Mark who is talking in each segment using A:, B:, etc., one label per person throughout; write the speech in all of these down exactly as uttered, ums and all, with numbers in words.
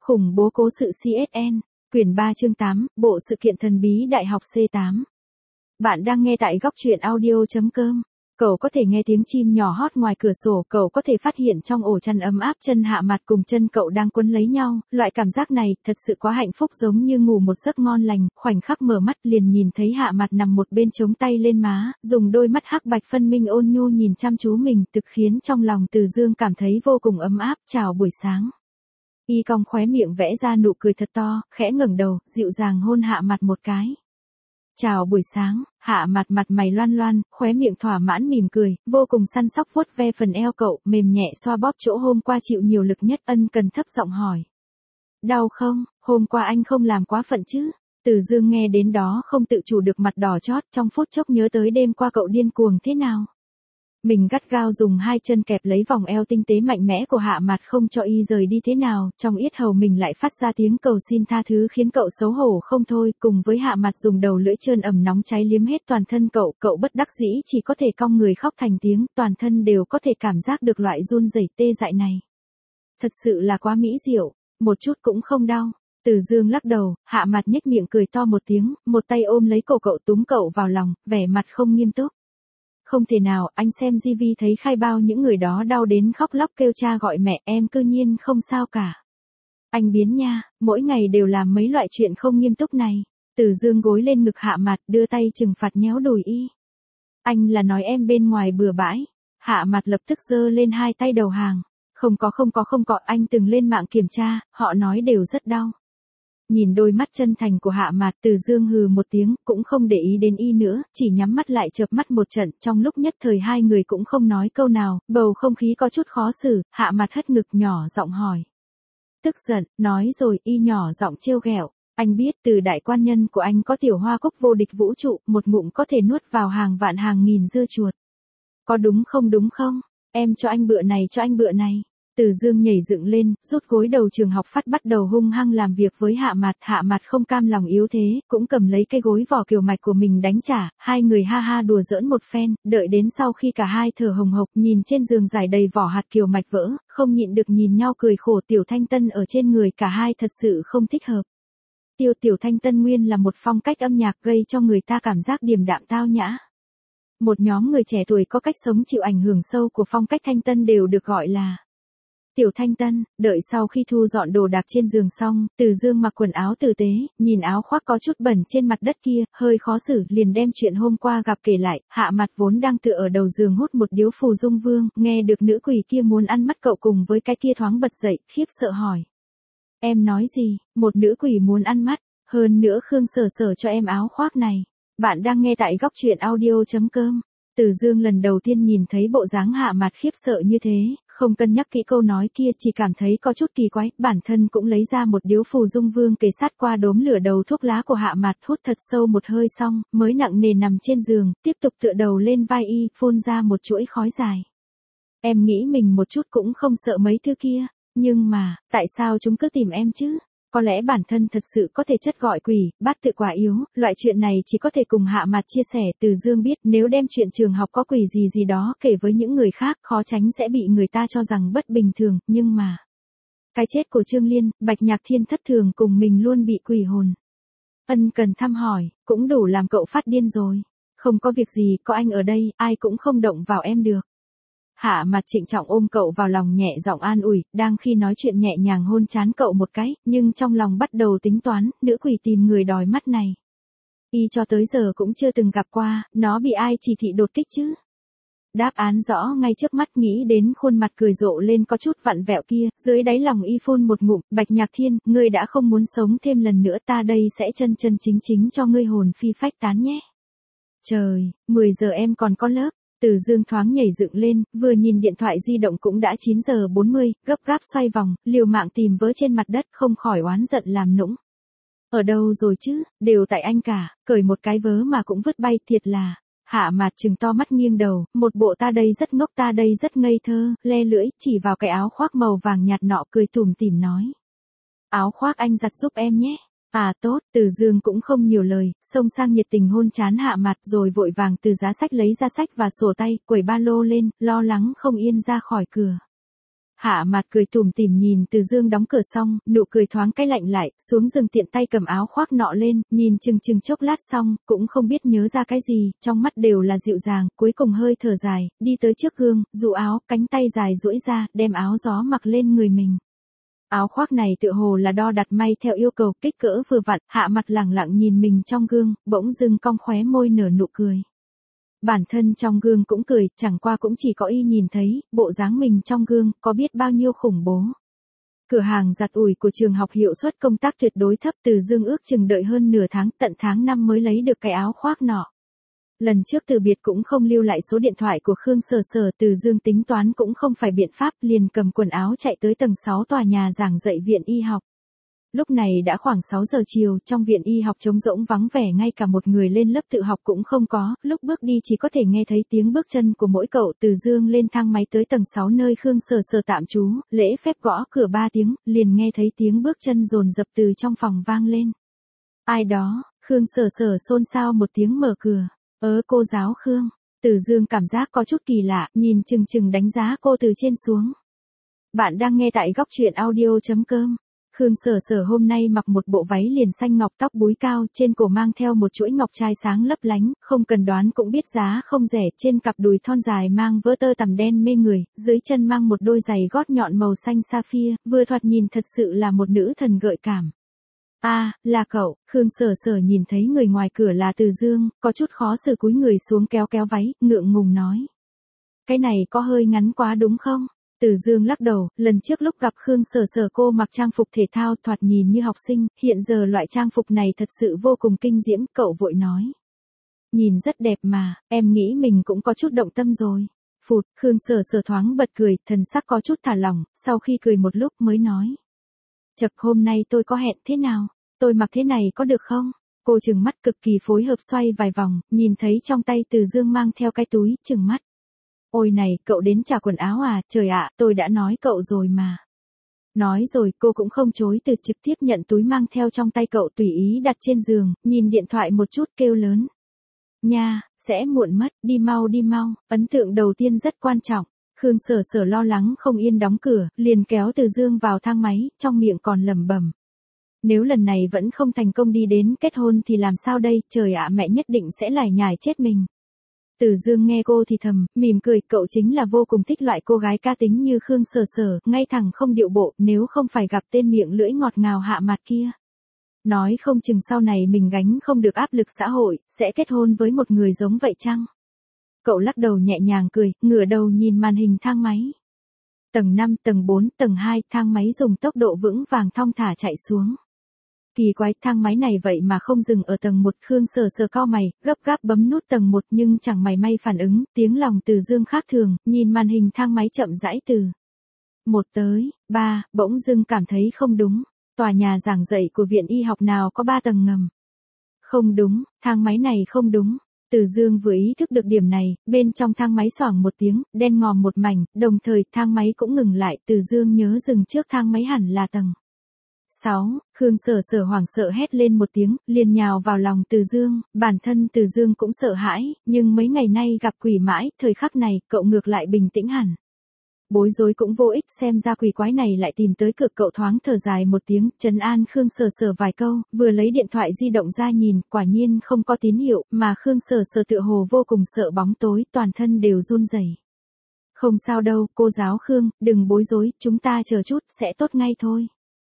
A: Khủng bố cố sự xê ét en, quyển ba chương tám, bộ sự kiện thần bí Đại học C tám. Bạn đang nghe tại góc truyện audio.com. Cậu có thể nghe tiếng chim nhỏ hót ngoài cửa sổ, cậu có thể phát hiện trong ổ chăn ấm áp chân Hạ Mạt cùng chân cậu đang quấn lấy nhau, loại cảm giác này thật sự quá hạnh phúc, giống như ngủ một giấc ngon lành. Khoảnh khắc mở mắt liền nhìn thấy Hạ Mạt nằm một bên chống tay lên má, dùng đôi mắt hắc bạch phân minh ôn nhu nhìn chăm chú mình, thực khiến trong lòng Từ Dương cảm thấy vô cùng ấm áp. Chào buổi sáng. Y cong khóe miệng vẽ ra nụ cười thật to, khẽ ngẩng đầu, dịu dàng hôn Hạ Mạt một cái. Chào buổi sáng. Hạ Mạt mặt mày loan loan, khóe miệng thỏa mãn mỉm cười, vô cùng săn sóc vuốt ve phần eo cậu, mềm nhẹ xoa bóp chỗ hôm qua chịu nhiều lực nhất. Ân cần thấp giọng hỏi. Đau không? Hôm qua anh không làm quá phận chứ? Từ Dương nghe đến đó không tự chủ được mặt đỏ chót, trong phút chốc nhớ tới đêm qua cậu điên cuồng thế nào. Mình gắt gao dùng hai chân kẹp lấy vòng eo tinh tế mạnh mẽ của Hạ Mạt không cho y rời đi thế nào, trong yết hầu mình lại phát ra tiếng cầu xin tha thứ khiến cậu xấu hổ không thôi, cùng với Hạ Mạt dùng đầu lưỡi trơn ẩm nóng cháy liếm hết toàn thân cậu, cậu bất đắc dĩ chỉ có thể cong người khóc thành tiếng, toàn thân đều có thể cảm giác được loại run rẩy tê dại này. Thật sự là quá mỹ diệu, một chút cũng không đau. Từ Dương lắc đầu, Hạ Mạt nhếch miệng cười to một tiếng, một tay ôm lấy cổ cậu túm cậu vào lòng, vẻ mặt không nghiêm túc. Không thể nào, anh xem ti vi thấy khai bao những người đó đau đến khóc lóc kêu cha gọi mẹ, em cư nhiên không sao cả. Anh biến nha, mỗi ngày đều làm mấy loại chuyện không nghiêm túc này. Từ Dương gối lên ngực Hạ Mạt, đưa tay trừng phạt nhéo đùi y. Anh là nói em bên ngoài bừa bãi. Hạ Mạt lập tức giơ lên hai tay đầu hàng. Không có không có không có, anh từng lên mạng kiểm tra, họ nói đều rất đau. Nhìn đôi mắt chân thành của Hạ Mạt, Từ Dương hừ một tiếng, cũng không để ý đến y nữa, chỉ nhắm mắt lại chợp mắt một trận, trong lúc nhất thời hai người cũng không nói câu nào, bầu không khí có chút khó xử. Hạ Mạt hất ngực nhỏ giọng hỏi. Tức giận, nói rồi, y nhỏ giọng trêu ghẹo. Anh biết từ đại quan nhân của anh có tiểu hoa cúc vô địch vũ trụ, một ngụm có thể nuốt vào hàng vạn hàng nghìn dưa chuột. Có đúng không đúng không? Em cho anh bữa này cho anh bữa này. Từ Dương nhảy dựng lên, rút gối đầu trường học phát bắt đầu hung hăng làm việc với Hạ Mạt. Hạ Mạt không cam lòng yếu thế, cũng cầm lấy cây gối vỏ kiều mạch của mình đánh trả, hai người ha ha đùa giỡn một phen, đợi đến sau khi cả hai thở hồng hộc nhìn trên giường trải đầy vỏ hạt kiều mạch vỡ, không nhịn được nhìn nhau cười khổ. Tiểu Thanh Tân ở trên người cả hai thật sự không thích hợp. Tiêu Tiểu Thanh Tân nguyên là một phong cách âm nhạc gây cho người ta cảm giác điềm đạm tao nhã. Một nhóm người trẻ tuổi có cách sống chịu ảnh hưởng sâu của phong cách Thanh Tân đều được gọi là Tiểu Thanh Tân. Đợi sau khi thu dọn đồ đạc trên giường xong, Từ Dương mặc quần áo tử tế, nhìn áo khoác có chút bẩn trên mặt đất kia, hơi khó xử, liền đem chuyện hôm qua gặp kể lại. Hạ Mạt vốn đang tựa ở đầu giường hút một điếu phù dung vương, nghe được nữ quỷ kia muốn ăn mắt cậu cùng với cái kia thoáng bật dậy, khiếp sợ hỏi. Em nói gì, một nữ quỷ muốn ăn mắt, hơn nữa Khương Sở Sở cho em áo khoác này. Bạn đang nghe tại góc truyện audio.com. Từ Dương lần đầu tiên nhìn thấy bộ dáng Hạ Mạt khiếp sợ như thế, không cân nhắc kỹ câu nói kia, chỉ cảm thấy có chút kỳ quái, bản thân cũng lấy ra một điếu phù dung vương kề sát qua đốm lửa đầu thuốc lá của Hạ Mạt, hút thật sâu một hơi xong, mới nặng nề nằm trên giường, tiếp tục tựa đầu lên vai y, phun ra một chuỗi khói dài. Em nghĩ mình một chút cũng không sợ mấy thứ kia, nhưng mà, tại sao chúng cứ tìm em chứ? Có lẽ bản thân thật sự có thể chất gọi quỷ, bát tự quả yếu, loại chuyện này chỉ có thể cùng Hạ Mạt chia sẻ. Từ Dương biết nếu đem chuyện trường học có quỷ gì gì đó kể với những người khác, khó tránh sẽ bị người ta cho rằng bất bình thường, nhưng mà cái chết của Trương Liên, Bạch Nhạc Thiên thất thường cùng mình luôn bị quỷ hồn ân cần thăm hỏi, cũng đủ làm cậu phát điên rồi. Không có việc gì, có anh ở đây, ai cũng không động vào em được. Hạ Mạt trịnh trọng ôm cậu vào lòng, nhẹ giọng an ủi, đang khi nói chuyện nhẹ nhàng hôn trán cậu một cái, nhưng trong lòng bắt đầu tính toán, nữ quỷ tìm người đòi mắt này. Y cho tới giờ cũng chưa từng gặp qua, nó bị ai chỉ thị đột kích chứ? Đáp án rõ ngay trước mắt, nghĩ đến khuôn mặt cười rộ lên có chút vặn vẹo kia, dưới đáy lòng y phun một ngụm, Bạch Nhạc Thiên, ngươi đã không muốn sống thêm lần nữa, ta đây sẽ chân chân chính chính cho ngươi hồn phi phách tán nhé. Trời, mười giờ em còn có lớp. Từ Dương thoáng nhảy dựng lên, vừa nhìn điện thoại di động cũng đã chín giờ bốn mươi, gấp gáp xoay vòng, liều mạng tìm vớ trên mặt đất, không khỏi oán giận làm nũng. Ở đâu rồi chứ, đều tại anh cả, cởi một cái vớ mà cũng vứt bay, thiệt là. Hạ Mạt trừng to mắt nghiêng đầu, một bộ ta đây rất ngốc, ta đây rất ngây thơ, le lưỡi, chỉ vào cái áo khoác màu vàng nhạt nọ, cười tủm tỉm nói. Áo khoác anh giặt giúp em nhé. À tốt, Từ Dương cũng không nhiều lời, xông sang nhiệt tình hôn trán Hạ Mạt, rồi vội vàng từ giá sách lấy ra sách và sổ tay, quẩy ba lô lên, lo lắng không yên ra khỏi cửa. Hạ Mạt cười tủm tỉm nhìn Từ Dương đóng cửa xong, nụ cười thoáng cái lạnh lại, xuống giường tiện tay cầm áo khoác nọ lên, nhìn chừng chừng chốc lát xong, cũng không biết nhớ ra cái gì, trong mắt đều là dịu dàng, cuối cùng hơi thở dài, đi tới trước gương, dụ áo, cánh tay dài duỗi ra, đem áo gió mặc lên người mình. Áo khoác này tựa hồ là đo đặt may theo yêu cầu, kích cỡ vừa vặn, Hạ Mạt lẳng lặng nhìn mình trong gương, bỗng dưng cong khóe môi nở nụ cười. Bản thân trong gương cũng cười, chẳng qua cũng chỉ có y nhìn thấy, bộ dáng mình trong gương, có biết bao nhiêu khủng bố. Cửa hàng giặt ủi của trường học hiệu suất công tác tuyệt đối thấp, Từ Dương ước chừng đợi hơn nửa tháng, tận tháng năm mới lấy được cái áo khoác nọ. Lần trước từ biệt cũng không lưu lại số điện thoại của Khương Sở Sở, Từ Dương tính toán cũng không phải biện pháp, liền cầm quần áo chạy tới tầng sáu tòa nhà giảng dạy viện y học. Lúc này đã khoảng sáu giờ chiều, trong viện y học trống rỗng vắng vẻ, ngay cả một người lên lớp tự học cũng không có, lúc bước đi chỉ có thể nghe thấy tiếng bước chân của mỗi cậu. Từ Dương lên thang máy tới tầng sáu nơi Khương Sở Sở tạm trú, lễ phép gõ cửa ba tiếng, liền nghe thấy tiếng bước chân dồn dập từ trong phòng vang lên. Ai đó? Khương Sở Sở xôn xao một tiếng mở cửa. Ớ cô giáo Khương. Từ Dương cảm giác có chút kỳ lạ, nhìn chừng chừng đánh giá cô từ trên xuống. Bạn đang nghe tại góc truyện audio chấm com. Khương Sở Sở hôm nay mặc một bộ váy liền xanh ngọc, tóc búi cao, trên cổ mang theo một chuỗi ngọc trai sáng lấp lánh, không cần đoán cũng biết giá không rẻ, trên cặp đùi thon dài mang vớ tơ tằm đen mê người, dưới chân mang một đôi giày gót nhọn màu xanh sapphire, vừa thoạt nhìn thật sự là một nữ thần gợi cảm. A, à, là cậu. Khương Sở Sở nhìn thấy người ngoài cửa là Từ Dương, có chút khó xử cúi người xuống kéo kéo váy, ngượng ngùng nói. Cái này có hơi ngắn quá đúng không? Từ Dương lắc đầu, lần trước lúc gặp Khương Sở Sở cô mặc trang phục thể thao thoạt nhìn như học sinh, hiện giờ loại trang phục này thật sự vô cùng kinh diễm, cậu vội nói. Nhìn rất đẹp mà, em nghĩ mình cũng có chút động tâm rồi. Phụt, Khương Sở Sở thoáng bật cười, thần sắc có chút thả lỏng, sau khi cười một lúc mới nói. Chật, hôm nay tôi có hẹn thế nào? Tôi mặc thế này có được không? Cô trừng mắt cực kỳ phối hợp xoay vài vòng, nhìn thấy trong tay Từ Dương mang theo cái túi, trừng mắt. Ôi này, cậu đến trả quần áo à, trời ạ, tôi đã nói cậu rồi mà. Nói rồi, cô cũng không chối từ, trực tiếp nhận túi mang theo trong tay cậu, tùy ý đặt trên giường, nhìn điện thoại một chút kêu lớn. Nha, sẽ muộn mất, đi mau đi mau, ấn tượng đầu tiên rất quan trọng. Khương Sở Sở lo lắng không yên đóng cửa, liền kéo Từ Dương vào thang máy, trong miệng còn lẩm bẩm. Nếu lần này vẫn không thành công đi đến kết hôn thì làm sao đây, trời ạ, mẹ nhất định sẽ lải nhải chết mình. Từ Dương nghe cô thì thầm, mỉm cười, cậu chính là vô cùng thích loại cô gái cá tính như Khương Sở Sở, ngay thẳng không điệu bộ, nếu không phải gặp tên miệng lưỡi ngọt ngào Hạ Mạt kia. Nói không chừng sau này mình gánh không được áp lực xã hội, sẽ kết hôn với một người giống vậy chăng? Cậu lắc đầu nhẹ nhàng cười, ngửa đầu nhìn màn hình thang máy. Tầng năm, tầng bốn, tầng hai, thang máy dùng tốc độ vững vàng thong thả chạy xuống. Kỳ quái, thang máy này vậy mà không dừng ở tầng một, Khương Sở Sở cau mày, gấp gáp bấm nút tầng một nhưng chẳng mảy may phản ứng, tiếng lòng Từ Dương khác thường, nhìn màn hình thang máy chậm rãi từ một tới ba, bỗng dưng cảm thấy không đúng. Tòa nhà giảng dạy của viện y học nào có ba tầng ngầm? Không đúng, thang máy này không đúng. Từ Dương vừa ý thức được điểm này, bên trong thang máy xoảng một tiếng, đen ngòm một mảnh, đồng thời thang máy cũng ngừng lại, Từ Dương nhớ dừng trước thang máy hẳn là tầng sáu, Khương Sở Sở hoảng sợ hét lên một tiếng, liền nhào vào lòng Từ Dương, bản thân Từ Dương cũng sợ hãi, nhưng mấy ngày nay gặp quỷ mãi, thời khắc này, cậu ngược lại bình tĩnh hẳn. Bối rối cũng vô ích, xem ra quỷ quái này lại tìm tới cửa, cậu thoáng thở dài một tiếng, trấn an Khương Sở Sở vài câu, vừa lấy điện thoại di động ra nhìn, quả nhiên không có tín hiệu, mà Khương Sở Sở tựa hồ vô cùng sợ bóng tối, toàn thân đều run rẩy. Không sao đâu, cô giáo Khương, đừng bối rối, chúng ta chờ chút, sẽ tốt ngay thôi.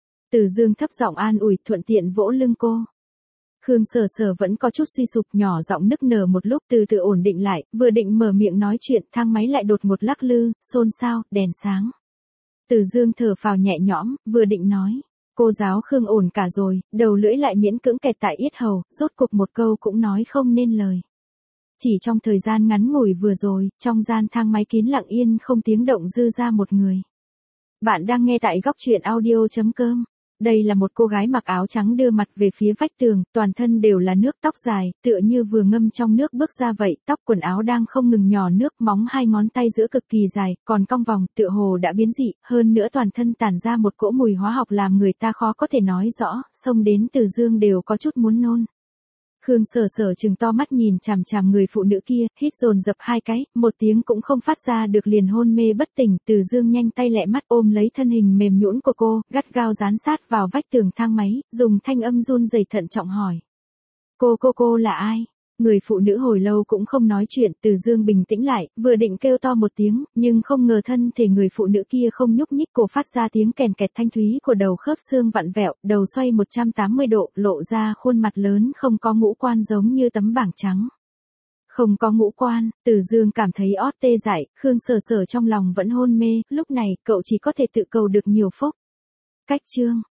A: Từ Dương thấp giọng an ủi, thuận tiện vỗ lưng cô. Khương Sở Sở vẫn có chút suy sụp, nhỏ giọng nức nở một lúc, từ từ ổn định lại, vừa định mở miệng nói chuyện, thang máy lại đột ngột lắc lư, xôn xao, đèn sáng. Từ Dương thở phào nhẹ nhõm, vừa định nói, cô giáo Khương ổn cả rồi, đầu lưỡi lại miễn cưỡng kẹt tại yết hầu, rốt cuộc một câu cũng nói không nên lời. Chỉ trong thời gian ngắn ngủi vừa rồi, trong gian thang máy kín lặng yên không tiếng động dư ra một người. Bạn đang nghe tại góc truyện audio chấm com. Đây là một cô gái mặc áo trắng đưa mặt về phía vách tường, toàn thân đều là nước, tóc dài, tựa như vừa ngâm trong nước bước ra vậy, tóc quần áo đang không ngừng nhỏ nước, móng hai ngón tay giữa cực kỳ dài, còn cong vòng, tựa hồ đã biến dị, hơn nữa toàn thân tản ra một cỗ mùi hóa học làm người ta khó có thể nói rõ, xông đến Từ Dương đều có chút muốn nôn. Khương Sở Sở trừng to mắt nhìn chằm chằm người phụ nữ kia, hít dồn dập hai cái, một tiếng cũng không phát ra được liền hôn mê bất tỉnh. Từ Dương nhanh tay lẹ mắt ôm lấy thân hình mềm nhũn của cô, gắt gao dán sát vào vách tường thang máy, dùng thanh âm run rẩy thận trọng hỏi. Cô cô cô là ai? Người phụ nữ hồi lâu cũng không nói chuyện. Từ Dương bình tĩnh lại, vừa định kêu to một tiếng, nhưng không ngờ thân thể người phụ nữ kia không nhúc nhích, cổ phát ra tiếng kèn kẹt thanh thúy của đầu khớp xương vặn vẹo, đầu xoay một trăm tám mươi độ, lộ ra khuôn mặt lớn không có ngũ quan giống như tấm bảng trắng. Không có ngũ quan, Từ Dương cảm thấy ót tê dại, Khương Sở Sở trong lòng vẫn hôn mê, lúc này cậu chỉ có thể tự cầu được nhiều phúc. Cách chương